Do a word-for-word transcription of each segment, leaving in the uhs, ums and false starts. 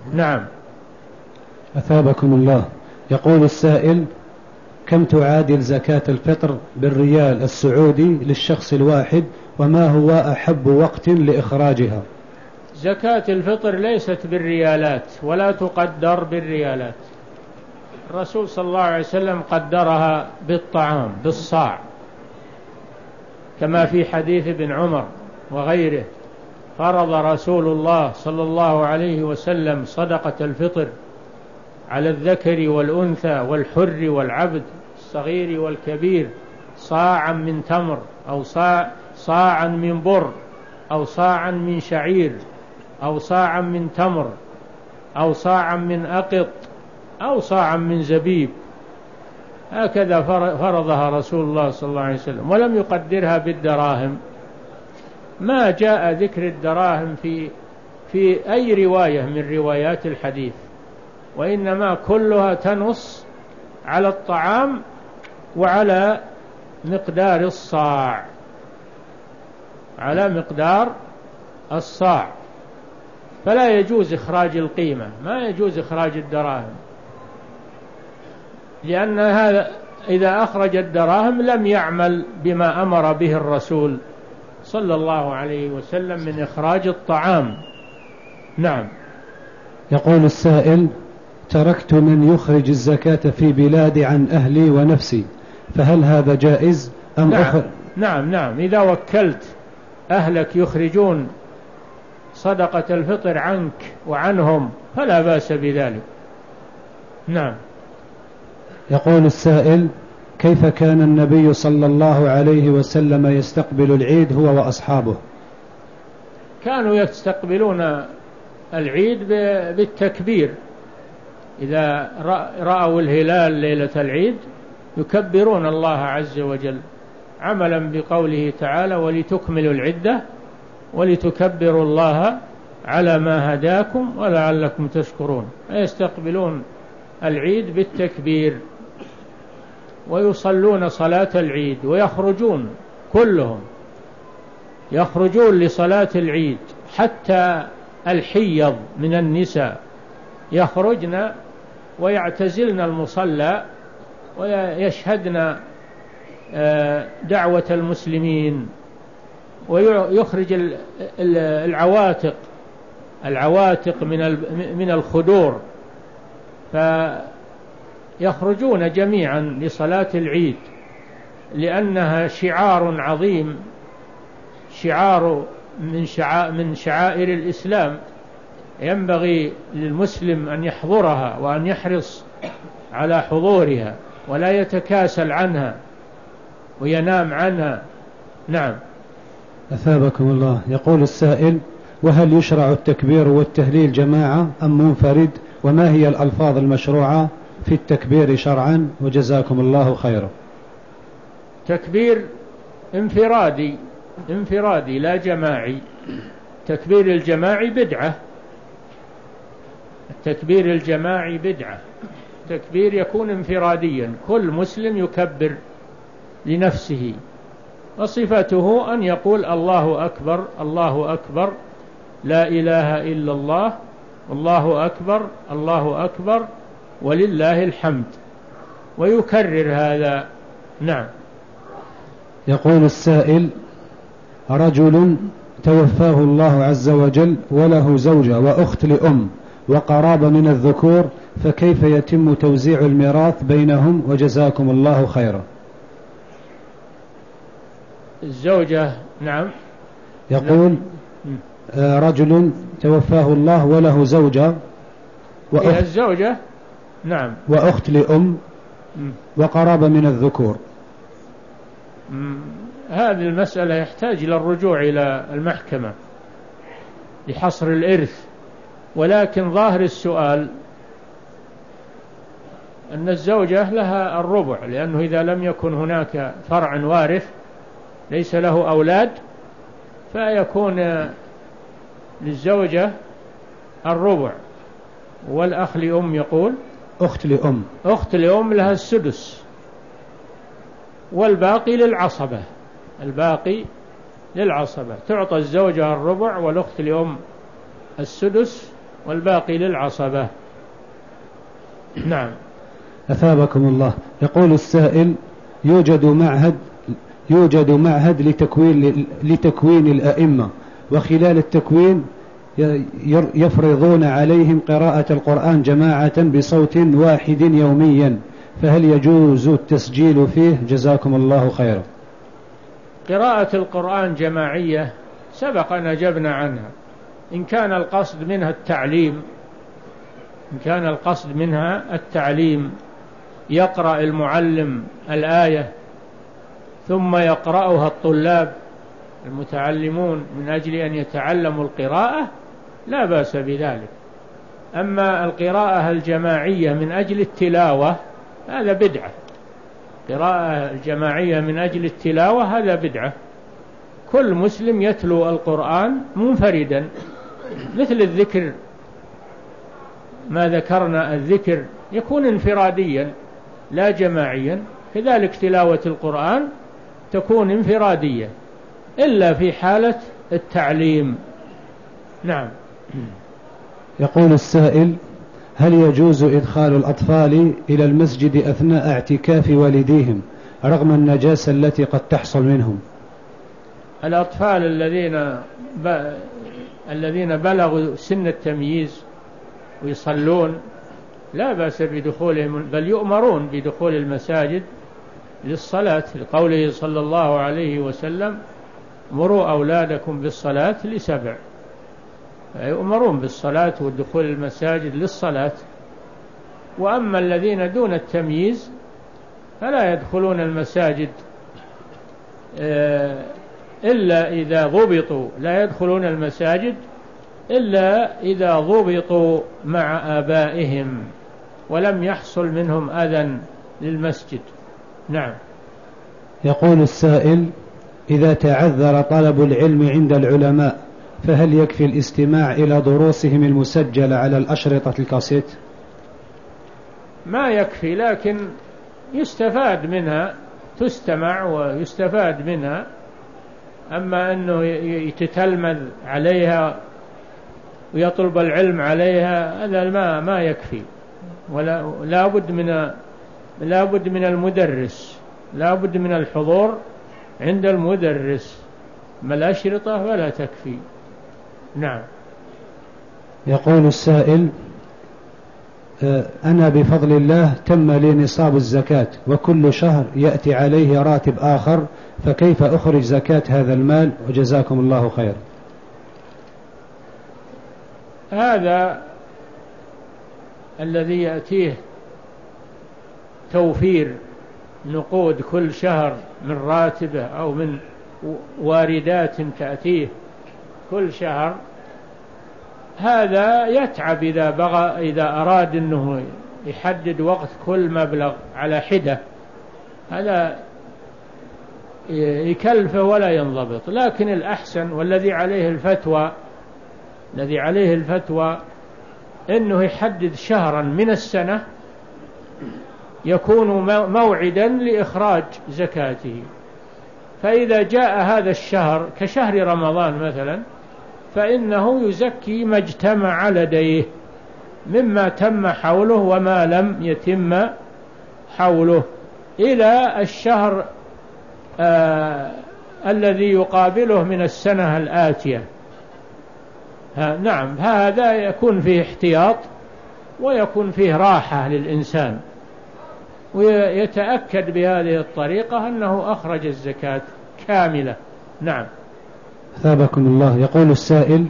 نعم. أثابكم الله. يقول السائل: كم تعادل زكاة الفطر بالريال السعودي للشخص الواحد، وما هو أحب وقت لإخراجها؟ زكاة الفطر ليست بالريالات ولا تقدر بالريالات. الرسول صلى الله عليه وسلم قدرها بالطعام بالصاع، كما في حديث ابن عمر وغيره: فرض رسول الله صلى الله عليه وسلم صدقة الفطر على الذكر والأنثى والحر والعبد الصغير والكبير صاعا من تمر، أو صاع صاعا من بر، أو صاعا من شعير، أو صاعا من تمر، أو صاعا من أقط، أو صاعا من زبيب. هكذا فرضها رسول الله صلى الله عليه وسلم، ولم يقدرها بالدراهم. ما جاء ذكر الدراهم في في أي رواية من روايات الحديث، وإنما كلها تنص على الطعام وعلى مقدار الصاع، على مقدار الصاع. فلا يجوز إخراج القيمة، ما يجوز إخراج الدراهم، لأن هذا إذا أخرج الدراهم لم يعمل بما أمر به الرسول صلى الله عليه وسلم من إخراج الطعام. نعم. يقول السائل: تركت من يخرج الزكاة في بلادي عن أهلي ونفسي، فهل هذا جائز أم نعم. أخر؟ نعم نعم إذا وكلت أهلك يخرجون صدقة الفطر عنك وعنهم فلا بأس بذلك. نعم. يقول السائل: كيف كان النبي صلى الله عليه وسلم يستقبل العيد هو وأصحابه؟ كانوا يستقبلون العيد بالتكبير، إذا رأوا الهلال ليلة العيد يكبرون الله عز وجل، عملا بقوله تعالى: ولتكملوا العدة ولتكبروا الله على ما هداكم ولعلكم تشكرون. يستقبلون العيد بالتكبير ويصلون صلاة العيد، ويخرجون كلهم يخرجون لصلاة العيد، حتى الحيض من النساء يخرجن ويعتزلن المصلى ويشهدن دعوة المسلمين، ويخرج العواتق العواتق من الخدور، فيخرجون جميعا لصلاة العيد، لأنها شعار عظيم، شعار من شعائر من شعائر الإسلام، ينبغي للمسلم أن يحضرها وأن يحرص على حضورها ولا يتكاسل عنها وينام عنها. نعم. أثابكم الله. يقول السائل: وهل يشرع التكبير والتهليل جماعة أم منفرد؟ وما هي الألفاظ المشروعة في التكبير شرعا؟ وجزاكم الله خيرا. تكبير انفرادي انفرادي لا جماعي. تكبير الجماعي بدعة، التكبير الجماعي بدعة. تكبير يكون انفراديا، كل مسلم يكبر لنفسه، وصفته أن يقول: الله أكبر الله أكبر لا إله إلا الله، الله أكبر الله أكبر ولله الحمد، ويكرر هذا. نعم. يقول السائل: رجل توفاه الله عز وجل وله زوجة وأخت لأم وقرابة من الذكور، فكيف يتم توزيع الميراث بينهم؟ وجزاكم الله خيرا. الزوجة. نعم. يقول: رجل توفاه الله وله زوجة وأخت الزوجة. نعم. وأخت لأم وقرابة من الذكور. هذه المسألة يحتاج إلى الرجوع إلى المحكمة لحصر الإرث، ولكن ظاهر السؤال أن الزوجة لها الربع، لأنه إذا لم يكن هناك فرع وارث ليس له أولاد فيكون للزوجة الربع، والأخ لأم يقول أخت لأم أخت لأم لها السدس، والباقي للعصبة، الباقي للعصبة، تعطى الزوجة الربع والأخت لأم السدس والباقي للعصبة. نعم. أثابكم الله. يقول السائل: يوجد معهد يوجد معهد لتكوين لتكوين الأئمة، وخلال التكوين يفرضون عليهم قراءة القرآن جماعة بصوت واحد يوميا، فهل يجوز التسجيل فيه؟ جزاكم الله خيرا. قراءة القرآن جماعية سبق أن أجبنا عنها. إن كان القصد منها التعليم إن كان القصد منها التعليم يقرأ المعلم الآية ثم يقرأها الطلاب المتعلمون من أجل أن يتعلموا القراءة، لا بأس بذلك. أما القراءة الجماعية من أجل التلاوة هذا بدعة. قراءة الجماعية من أجل التلاوة هذا بدعة. كل مسلم يتلو القرآن منفردا، مثل الذكر ما ذكرنا، الذكر يكون انفراديا لا جماعيا، كذلك تلاوة القرآن تكون انفرادية إلا في حالة التعليم. نعم. يقول السائل: هل يجوز إدخال الأطفال إلى المسجد أثناء اعتكاف والديهم رغم النجاسة التي قد تحصل منهم؟ الأطفال الذين ب... الذين بلغوا سن التمييز ويصلون لا بأس بدخولهم، بل يؤمرون بدخول المساجد للصلاة، لقوله صلى الله عليه وسلم: مروا أولادكم بالصلاة لسبع. يؤمرون بالصلاة والدخول المساجد للصلاة. وأما الذين دون التمييز فلا يدخلون المساجد إلا إذا ضبطوا لا يدخلون المساجد إلا إذا ضبطوا مع آبائهم ولم يحصل منهم أذى للمسجد. نعم. يقول السائل: إذا تعذر طلب العلم عند العلماء فهل يكفي الاستماع إلى دروسهم المسجلة على الأشرطة الكاسيت؟ ما يكفي، لكن يستفاد منها، تستمع ويستفاد منها. أما أنه يتتلمذ عليها ويطلب العلم عليها هذا ما ما يكفي. ولا لا بد من لا بد من المدرس، لا بد من الحضور عند المدرس. ما الأشرطة ولا تكفي. نعم. يقول السائل: أنا بفضل الله تم لي نصاب الزكاة، وكل شهر يأتي عليه راتب آخر، فكيف أخرج زكاة هذا المال؟ وجزاكم الله خير. هذا الذي يأتيه توفير نقود كل شهر من راتبه أو من واردات تأتيه كل شهر، هذا يتعب إذا بغى إذا أراد أنه يحدد وقت كل مبلغ على حدة، هذا يكلفه ولا ينضبط. لكن الأحسن والذي عليه الفتوى الذي عليه الفتوى أنه يحدد شهرا من السنة يكون موعدا لإخراج زكاته. فإذا جاء هذا الشهر كشهر رمضان مثلا فإنه يزكي ما اجتمع لديه مما تم حوله وما لم يتم حوله إلى الشهر آه الذي يقابله من السنة الآتية. نعم، هذا يكون فيه احتياط ويكون فيه راحة للإنسان، ويتأكد بهذه الطريقة أنه أخرج الزكاة كاملة. نعم. ثابكم الله. يقول السائل: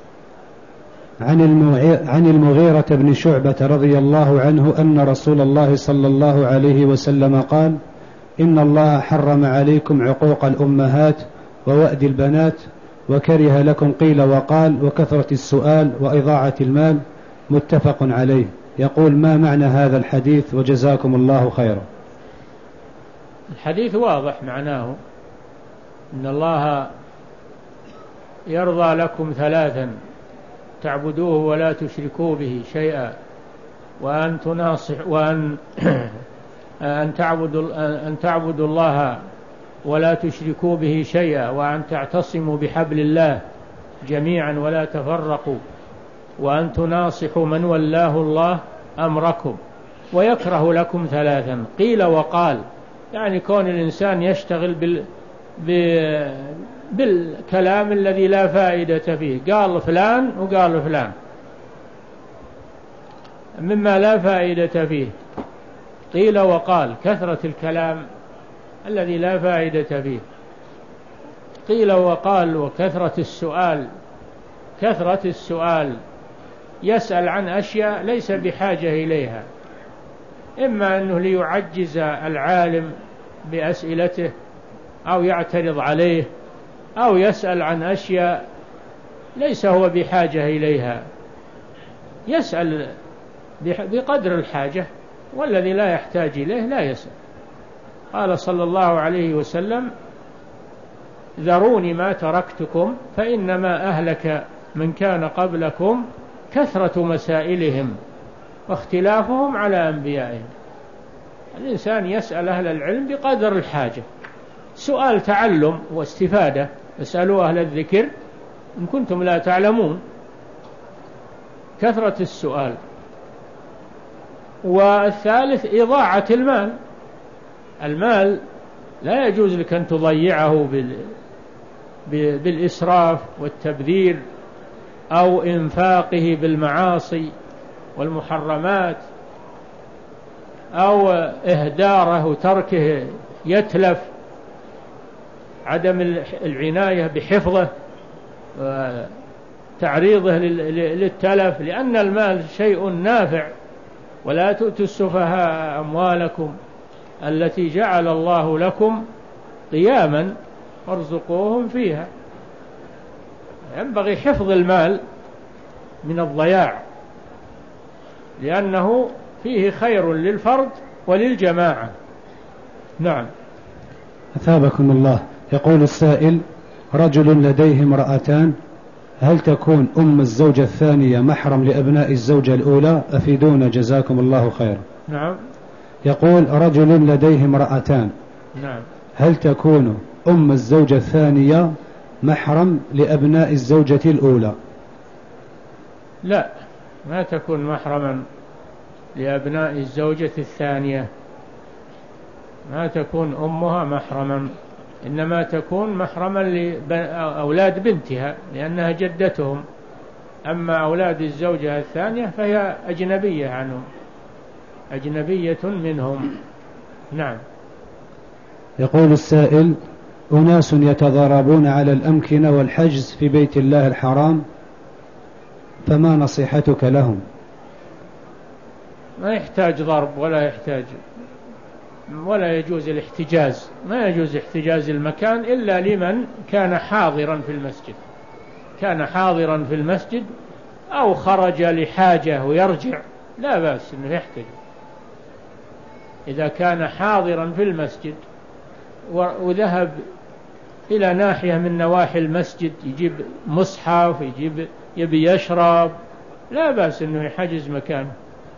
عن المغيرة بن شعبة رضي الله عنه أن رسول الله صلى الله عليه وسلم قال: إن الله حرم عليكم عقوق الأمهات ووأد البنات وكره لكم قيل وقال وكثرة السؤال وإضاعة المال، متفق عليه. يقول: ما معنى هذا الحديث؟ وجزاكم الله خيرا. الحديث واضح معناه، إن الله يرضى لكم ثلاثا: تعبدوه ولا تشركوا به شيئا، وأن تناصح وأن أن تعبدوا أن تعبدوا الله ولا تشركوا به شيئا، وأن تعتصموا بحبل الله جميعا ولا تفرقوا. وأن تناصحوا من ولاه الله أمركم ويكره لكم ثلاثا قيل وقال، يعني كون الإنسان يشتغل بال... بالكلام الذي لا فائدة فيه، قال فلان وقال فلان مما لا فائدة فيه. قيل وقال كثرة الكلام الذي لا فائدة فيه. قيل وقال وكثرة السؤال، كثرة السؤال يسأل عن أشياء ليس بحاجة إليها، إما أنه ليعجز العالم بأسئلته أو يعترض عليه أو يسأل عن أشياء ليس هو بحاجة إليها، يسأل بقدر الحاجة، والذي لا يحتاج إليه لا يسأل. قال صلى الله عليه وسلم ذروني ما تركتكم فإنما أهلك من كان قبلكم كثرة مسائلهم واختلافهم على أنبيائهم. الإنسان يسأل أهل العلم بقدر الحاجة، سؤال تعلم واستفادة، اسألوا أهل الذكر إن كنتم لا تعلمون. كثرة السؤال. والثالث إضاعة المال، المال لا يجوز لك أن تضيعه بالإسراف والتبذير أو إنفاقه بالمعاصي والمحرمات أو إهداره وتركه يتلف، عدم العناية بحفظه وتعريضه للتلف، لأن المال شيء نافع. ولا تؤتوا السفهاء أموالكم التي جعل الله لكم قياما وارزقوهم فيها. ينبغي حفظ المال من الضياع، لأنه فيه خير للفرد وللجماعة. نعم. أثابكم الله. يقول السائل رجل لديه امرأتان، هل تكون أم الزوجة الثانية محرم لأبناء الزوجة الأولى؟ أفيدونا جزاكم الله خيرا. نعم. يقول رجل لديه امرأتان، نعم، هل تكون أم الزوجة الثانية محرم لأبناء الزوجة الأولى؟ لا، ما تكون محرما لأبناء الزوجة الثانية، ما تكون أمها محرما، إنما تكون محرما لأولاد بنتها لأنها جدتهم. أما أولاد الزوجة الثانية فهي أجنبية عنهم، أجنبية منهم. نعم. يقول السائل أناس يتضاربون على الأمكنة والحجز في بيت الله الحرام، فما نصيحتك لهم؟ ما يحتاج ضرب ولا يحتاج ولا يجوز الاحتجاز، ما يجوز احتجاز المكان إلا لمن كان حاضرا في المسجد، كان حاضرا في المسجد أو خرج لحاجة ويرجع لا بأس أنه يحتجز. إذا كان حاضرا في المسجد وذهب إلى ناحية من نواحي المسجد يجيب مصحف، يجيب يبي يشرب، لا بأس أنه يحجز مكانه.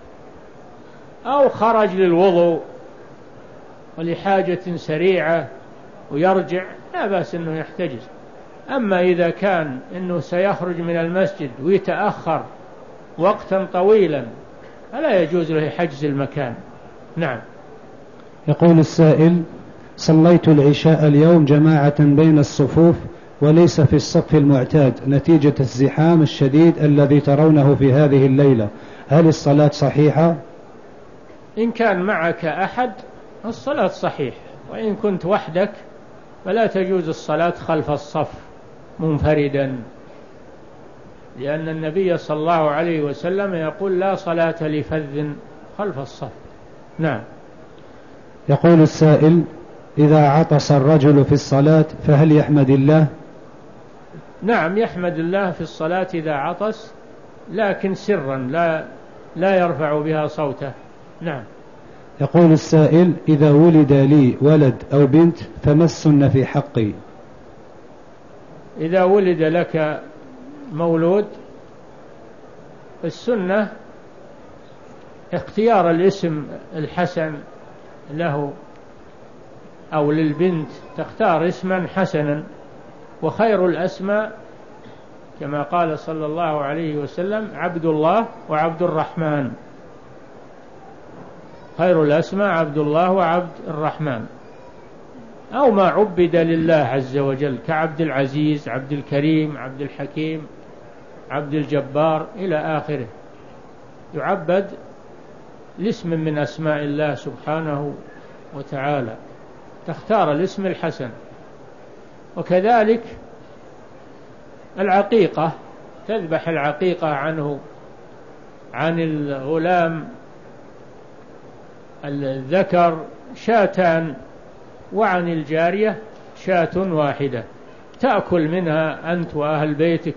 أو خرج للوضوء ولحاجة سريعة ويرجع، لا بأس أنه يحتجز. أما إذا كان أنه سيخرج من المسجد ويتأخر وقتا طويلا فلا يجوز له حجز المكان. نعم. يقول السائل صليت العشاء اليوم جماعة بين الصفوف وليس في الصف المعتاد نتيجة الزحام الشديد الذي ترونه في هذه الليلة، هل الصلاة صحيحة؟ إن كان معك أحد الصلاة صحيح، وإن كنت وحدك فلا تجوز الصلاة خلف الصف منفردا، لأن النبي صلى الله عليه وسلم يقول لا صلاة لفذ خلف الصف. نعم. يقول السائل إذا عطس الرجل في الصلاة فهل يحمد الله؟ نعم، يحمد الله في الصلاة إذا عطس، لكن سرا لا لا يرفع بها صوته. نعم. يقول السائل إذا ولد لي ولد أو بنت فما السنة في حقي؟ إذا ولد لك مولود السنة اختيار الاسم الحسن له، أو للبنت تختار اسما حسنا، وخير الأسماء كما قال صلى الله عليه وسلم: عبد الله وعبد الرحمن، خير الأسماء عبد الله وعبد الرحمن، أو ما عبد لله عز وجل كعبد العزيز، عبد الكريم، عبد الحكيم، عبد الجبار إلى آخره، يعبد لاسم من أسماء الله سبحانه وتعالى، تختار الاسم الحسن. وكذلك العقيقة، تذبح العقيقة عنه عن الغلام الذكر شاتان، وعن الجارية شاة واحدة، تأكل منها أنت وأهل بيتك،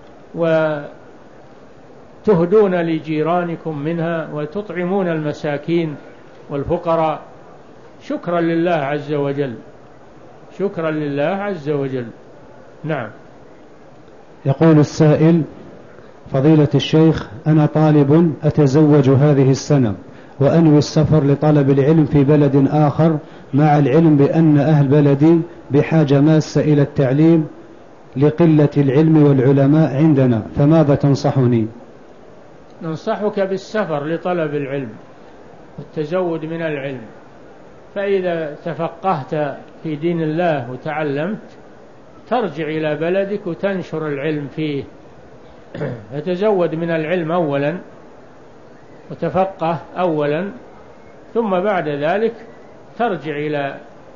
وتهدون لجيرانكم منها، وتطعمون المساكين والفقراء شكرا لله عز وجل، شكرا لله عز وجل. نعم. يقول السائل: فضيلة الشيخ، أنا طالب أتزوج هذه السنة، وأنوي السفر لطلب العلم في بلد آخر، مع العلم بأن أهل بلدي بحاجة ماسة إلى التعليم لقلة العلم والعلماء عندنا، فماذا تنصحني؟ ننصحك بالسفر لطلب العلم والتزود من العلم، فإذا تفقهت في دين الله وتعلمت ترجع إلى بلدك وتنشر العلم فيه، فتزود من العلم أولا وتفقه أولا، ثم بعد ذلك ترجع إلى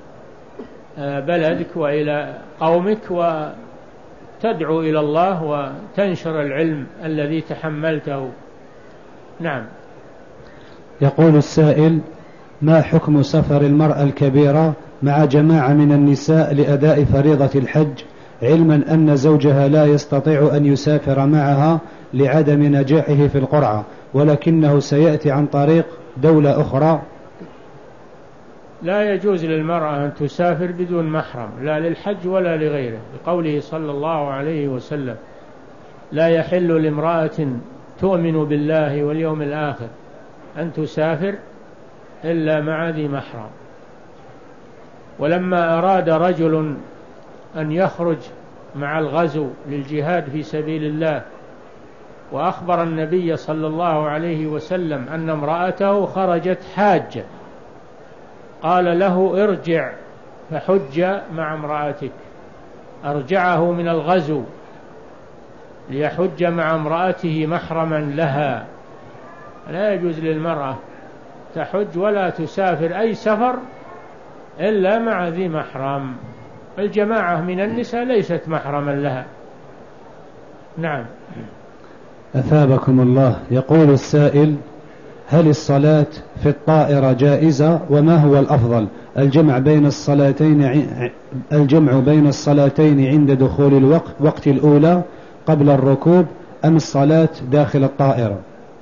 بلدك وإلى قومك وتدعو إلى الله وتنشر العلم الذي تحملته. نعم. يقول السائل: ما حكم سفر المرأة الكبيرة مع جماعة من النساء لأداء فريضة الحج، علما أن زوجها لا يستطيع أن يسافر معها لعدم نجاحه في القرعة، ولكنه سيأتي عن طريق دولة أخرى؟ لا يجوز للمرأة أن تسافر بدون محرم، لا للحج ولا لغيره، لقوله صلى الله عليه وسلم: لا يحل لامرأة تؤمن بالله واليوم الآخر أن تسافر إلا مع ذي محرم. ولما أراد رجل أن يخرج مع الغزو للجهاد في سبيل الله، وأخبر النبي صلى الله عليه وسلم أن امرأته خرجت حاجة، قال له: ارجع فحج مع امرأتك. أرجعه من الغزو ليحج مع امرأته محرما لها. لا يجوز للمرأة تحج ولا تسافر أي سفر إلا مع ذي محرم. الجماعة من النساء ليست محرما لها. نعم. أثابكم الله. يقول السائل: هل الصلاة في الطائرة جائزة، وما هو الأفضل، الجمع بين الصلاتين الجمع بين الصلاتين عند دخول الوقت وقت الأولى قبل الركوب، أم الصلاة داخل الطائرة؟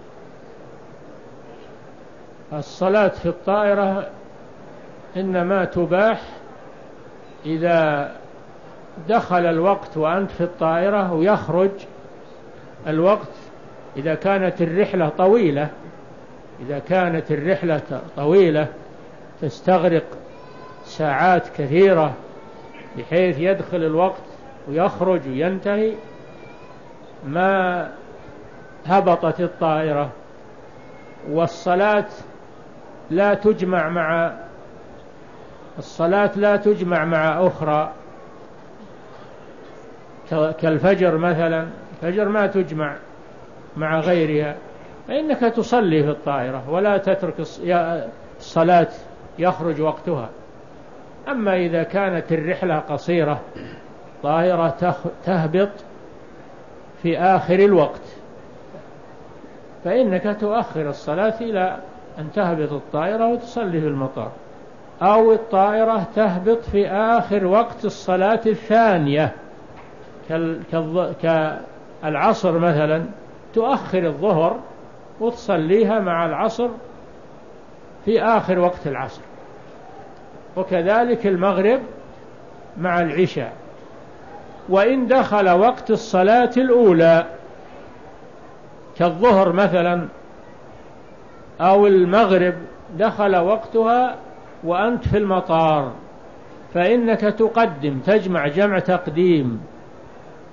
الصلاة في الطائرة إنما تباح إذا دخل الوقت وأنت في الطائرة ويخرج الوقت، إذا كانت الرحلة طويلة إذا كانت الرحلة طويلة تستغرق ساعات كثيرة بحيث يدخل الوقت ويخرج وينتهي، ما هبطت الطائرة. والصلاة لا تجمع مع الصلاة لا تجمع مع أخرى كالفجر مثلا، الفجر ما تجمع مع غيرها، فإنك تصلي في الطائرة ولا تترك الصلاة يخرج وقتها. أما إذا كانت الرحلة قصيرة طائرة تهبط في آخر الوقت، فإنك تؤخر الصلاة إلى أن تهبط الطائرة وتصلي في المطار، أو الطائرة تهبط في آخر وقت الصلاة الثانية كالعصر مثلا، تؤخر الظهر وتصليها مع العصر في آخر وقت العصر، وكذلك المغرب مع العشاء. وإن دخل وقت الصلاة الأولى كالظهر مثلا أو المغرب دخل وقتها وأنت في المطار، فإنك تقدم، تجمع جمع تقديم،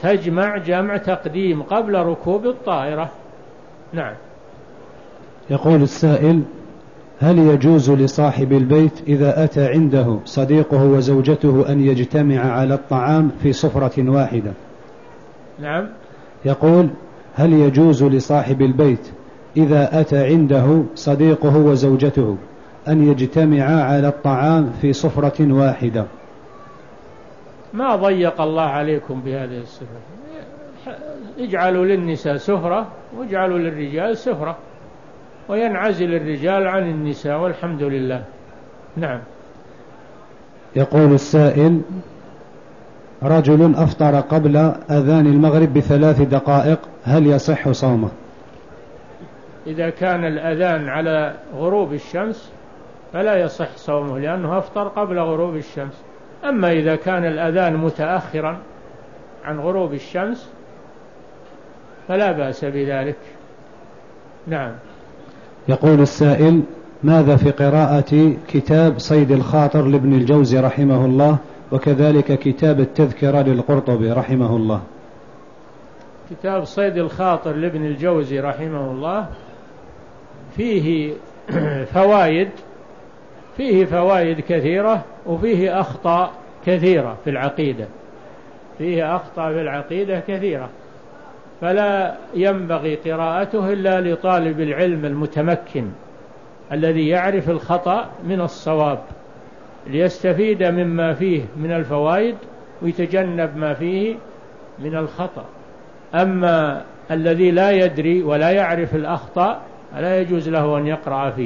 تجمع جمع تقديم قبل ركوب الطائرة. نعم. يقول السائل: هل يجوز لصاحب البيت إذا أتى عنده صديقه وزوجته أن يجتمع على الطعام في سفرة واحدة؟ نعم. يقول: هل يجوز لصاحب البيت إذا أتى عنده صديقه وزوجته أن يجتمعا على الطعام في سفرة واحدة؟ ما ضيق الله عليكم بهذه الصفة، اجعلوا للنساء سفرة واجعلوا للرجال سفرة، وينعزل الرجال عن النساء، والحمد لله. نعم. يقول السائل: رجل أفطر قبل أذان المغرب بثلاث دقائق، هل يصح صومه؟ إذا كان الأذان على غروب الشمس فلا يصح صومه، لأنه أفطر قبل غروب الشمس. أما إذا كان الأذان متأخرا عن غروب الشمس فلا بأس بذلك. نعم. يقول السائل: ماذا في قراءة كتاب صيد الخاطر لابن الجوزي رحمه الله، وكذلك كتاب التذكرة للقرطبي رحمه الله؟ كتاب صيد الخاطر لابن الجوزي رحمه الله فيه فوائد فيه فوائد كثيرة، وفيه أخطاء كثيرة في العقيدة فيه أخطاء في العقيدة كثيرة، فلا ينبغي قراءته إلا لطالب العلم المتمكن الذي يعرف الخطأ من الصواب، ليستفيد مما فيه من الفوائد ويتجنب ما فيه من الخطأ. أما الذي لا يدري ولا يعرف الأخطاء لا يجوز له أن يقرأ فيه.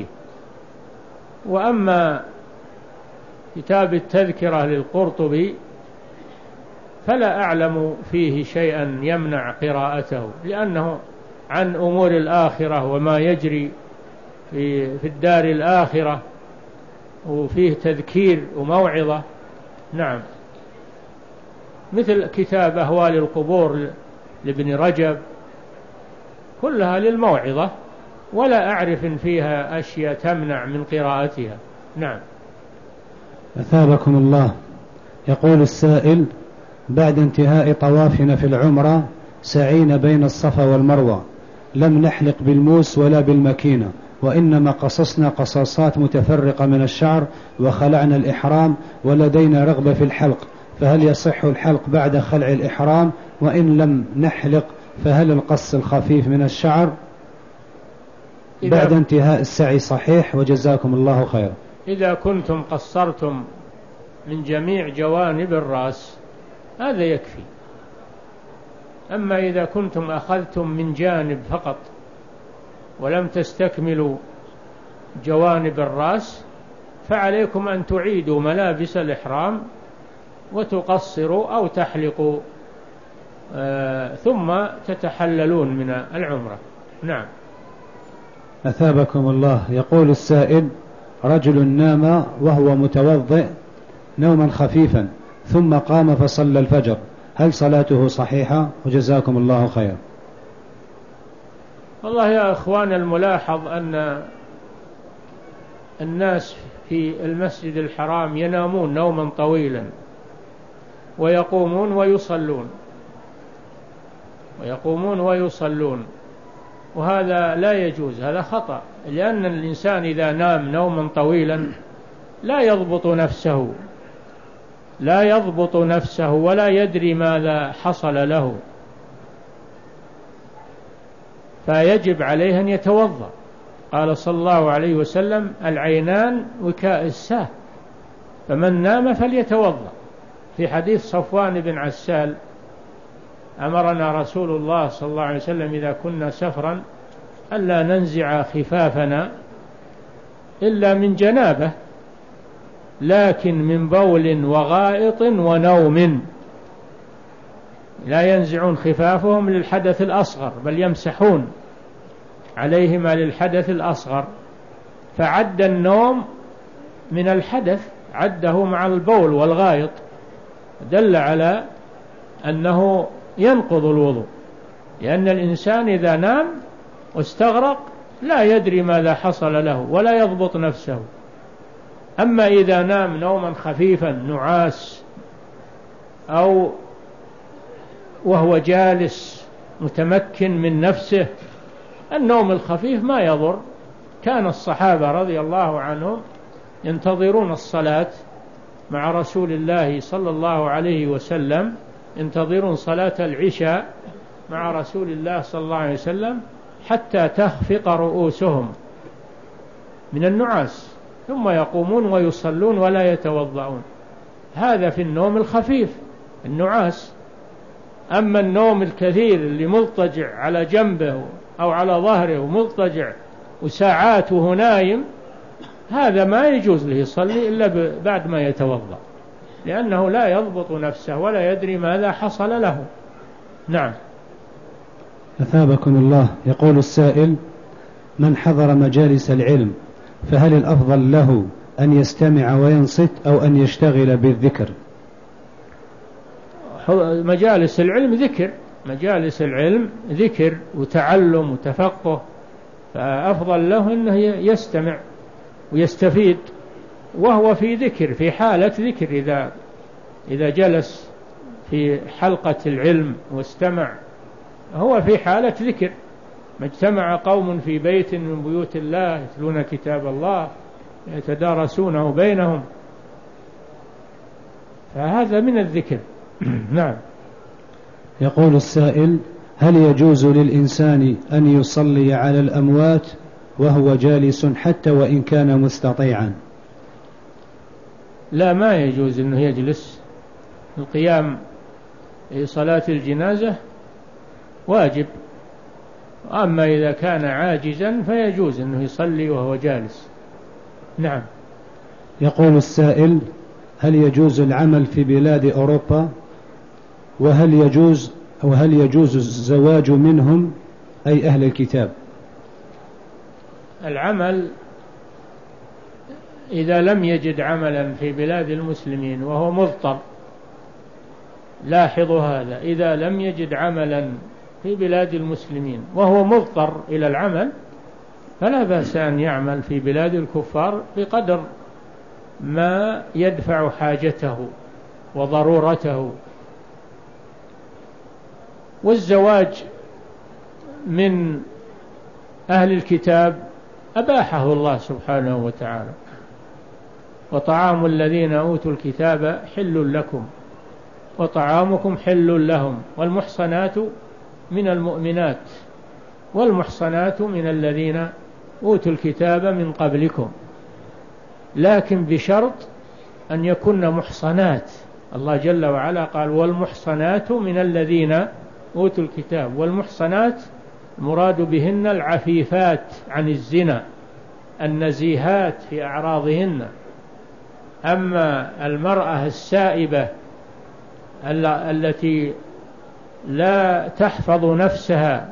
وأما كتاب التذكرة للقرطبي فلا أعلم فيه شيئا يمنع قراءته، لأنه عن أمور الآخرة وما يجري في في الدار الآخرة، وفيه تذكير وموعظة. نعم. مثل كتاب أهوال القبور لابن رجب، كلها للموعظة، ولا أعرف فيها أشياء تمنع من قراءتها. نعم. أثابكم الله. يقول السائل: بعد انتهاء طوافنا في العمرة سعينا بين الصفا والمروة، لم نحلق بالموس ولا بالمكينة، وإنما قصصنا قصاصات متفرقة من الشعر وخلعنا الإحرام، ولدينا رغبة في الحلق، فهل يصح الحلق بعد خلع الإحرام؟ وإن لم نحلق فهل القص الخفيف من الشعر بعد انتهاء السعي صحيح؟ وجزاكم الله خير. إذا كنتم قصرتم من جميع جوانب الرأس هذا يكفي. أما إذا كنتم أخذتم من جانب فقط ولم تستكملوا جوانب الرأس فعليكم أن تعيدوا ملابس الإحرام وتقصروا أو تحلقوا آه ثم تتحللون من العمرة. نعم. أثابكم الله. يقول السائل: رجل نام وهو متوضئ نوما خفيفا ثم قام فصلى الفجر، هل صلاته صحيحة؟ وجزاكم الله خير. والله يا أخوان، الملاحظ أن الناس في المسجد الحرام ينامون نوما طويلا ويقومون ويصلون ويقومون ويصلون وهذا لا يجوز، هذا خطأ، لأن الإنسان إذا نام نوما طويلا لا يضبط نفسه لا يضبط نفسه ولا يدري ماذا حصل له، فيجب عليه أن يتوضأ. قال صلى الله عليه وسلم: العينان وكاء الساه، فمن نام فليتوضأ. في حديث صفوان بن عسال: أمرنا رسول الله صلى الله عليه وسلم إذا كنا سفرا ألا ننزع خفافنا إلا من جنابه، لكن من بول وغائط ونوم. لا ينزعون خفافهم للحدث الأصغر، بل يمسحون عليهما للحدث الأصغر، فعد النوم من الحدث، عده مع البول والغائط، دل على أنه ينقض الوضوء، لأن الإنسان إذا نام واستغرق لا يدري ماذا حصل له ولا يضبط نفسه. أما إذا نام نوما خفيفا نعاس أو وهو جالس متمكن من نفسه. النوم الخفيف ما يضر. كان الصحابة رضي الله عنهم ينتظرون الصلاة مع رسول الله صلى الله عليه وسلم، ينتظرون صلاة العشاء مع رسول الله صلى الله عليه وسلم حتى تخفق رؤوسهم من النعاس، ثم يقومون ويصلون ولا يتوضعون. هذا في النوم الخفيف النعاس. أما النوم الكثير اللي مضطجع على جنبه أو على ظهره ومضطجع وساعات وهو نايم، هذا ما يجوز له يصلي إلا بعد ما يتوضأ، لأنه لا يضبط نفسه ولا يدري ماذا حصل له. نعم. أثابكم الله. يقول السائل: من حضر مجالس العلم فهل الأفضل له أن يستمع وينصت أو أن يشتغل بالذكر؟ مجالس العلم ذكر، مجالس العلم ذكر وتعلم وتفقه، فأفضل له أنه يستمع ويستفيد وهو في ذكر، في حالة ذكر. إذا إذا جلس في حلقة العلم واستمع هو في حالة ذكر. ما اجتمع قوم في بيت من بيوت الله يتلون كتاب الله يتدارسونه بينهم، فهذا من الذكر. نعم. يقول السائل: هل يجوز للإنسان أن يصلي على الأموات وهو جالس حتى وإن كان مستطيعا؟ لا، ما يجوز أنه يجلس. القيام في صلاة الجنازة واجب، أما إذا كان عاجزا فيجوز أنه يصلي وهو جالس. نعم. يقول السائل: هل يجوز العمل في بلاد أوروبا؟ وهل يجوز أو هل يجوز الزواج منهم أي أهل الكتاب؟ العمل إذا لم يجد عملا في بلاد المسلمين وهو مضطر، لاحظوا هذا، إذا لم يجد عملا في بلاد المسلمين وهو مضطر إلى العمل فلا بأس أن يعمل في بلاد الكفار بقدر ما يدفع حاجته وضرورته. والزواج من أهل الكتاب أباحه الله سبحانه وتعالى: وطعام الذين أوتوا الكتاب حل لكم وطعامكم حل لهم والمحصنات من المؤمنات والمحصنات من الذين أوتوا الكتاب من قبلكم، لكن بشرط أن يكن محصنات. الله جل وعلا قال: والمحصنات من الذين أوتوا الكتاب. والمحصنات مراد بهن العفيفات عن الزنا النزيهات في أعراضهن. أما المرأة السائبة التي لا تحفظ نفسها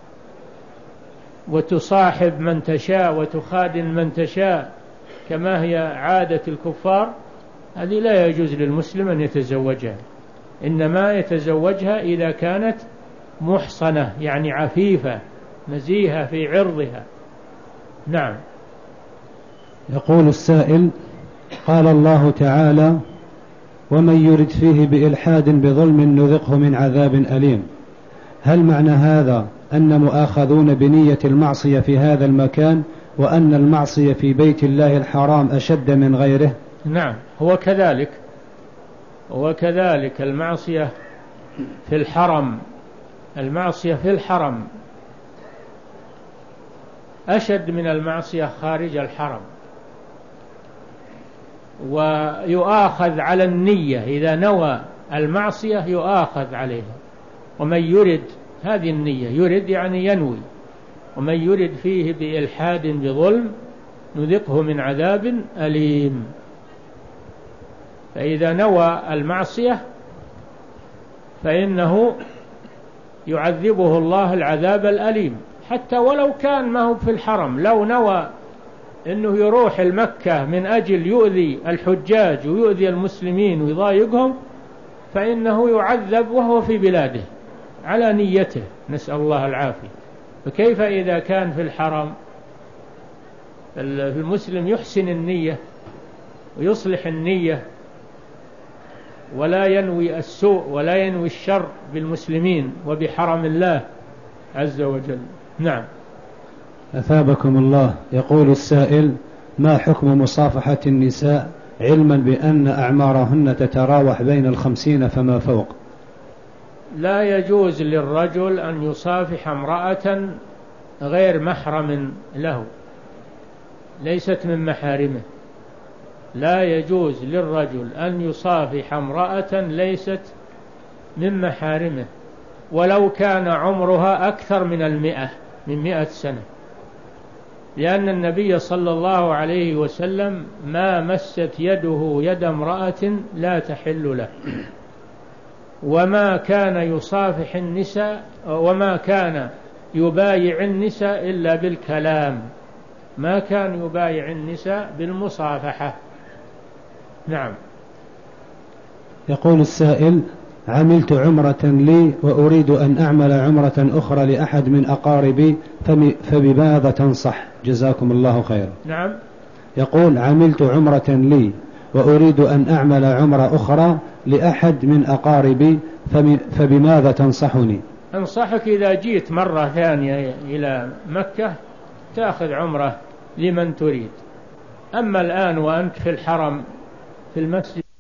وتصاحب من تشاء وتخادن من تشاء كما هي عادة الكفار، هذه لا يجوز للمسلم أن يتزوجها، إنما يتزوجها إذا كانت محصنة، يعني عفيفة نزيهة في عرضها. نعم. يقول السائل: قال الله تعالى: ومن يرد فيه بإلحاد بظلم نذقه من عذاب أليم. هل معنى هذا أن مؤاخذون بنية المعصية في هذا المكان، وأن المعصية في بيت الله الحرام أشد من غيره؟ نعم، هو كذلك، هو كذلك. المعصية في الحرم، المعصية في الحرم أشد من المعصية خارج الحرم، ويؤاخذ على النية. إذا نوى المعصية يؤاخذ عليها. ومن يرد، هذه النية، يرد يعني ينوي. ومن يرد فيه بإلحاد بظلم نذقه من عذاب أليم. فإذا نوى المعصية فإنه يعذبه الله العذاب الأليم، حتى ولو كان ما هو في الحرم. لو نوى أنه يروح المكة من أجل يؤذي الحجاج ويؤذي المسلمين ويضايقهم، فإنه يعذب وهو في بلاده على نيته، نسأل الله العافية. فكيف إذا كان في الحرم؟ المسلم يحسن النية ويصلح النية ولا ينوي السوء ولا ينوي الشر بالمسلمين وبحرم الله عز وجل. نعم. أثابكم الله. يقول السائل: ما حكم مصافحة النساء علما بأن أعمارهن تتراوح بين الخمسين فما فوق؟ لا يجوز للرجل أن يصافح امرأة غير محرم له، ليست من محارمه. لا يجوز للرجل أن يصافح امرأة ليست من محارمه، ولو كان عمرها أكثر من المئة من مئة سنة، لأن النبي صلى الله عليه وسلم ما مست يده يد امرأة لا تحل له، وما كان يصافح النساء وما كان يبايع النساء إلا بالكلام، ما كان يبايع النساء بالمصافحة. نعم. يقول السائل: عملت عمرة لي وأريد أن أعمل عمرة أخرى لأحد من أقاربي فبماذا تنصح؟ جزاكم الله خيرا. نعم. يقول: عملت عمرة لي وأريد أن أعمل عمرة أخرى لأحد من أقاربي فبماذا تنصحني؟ أنصحك إذا جيت مرة ثانية إلى مكة تأخذ عمرة لمن تريد. أما الآن وأنت في الحرم في المسجد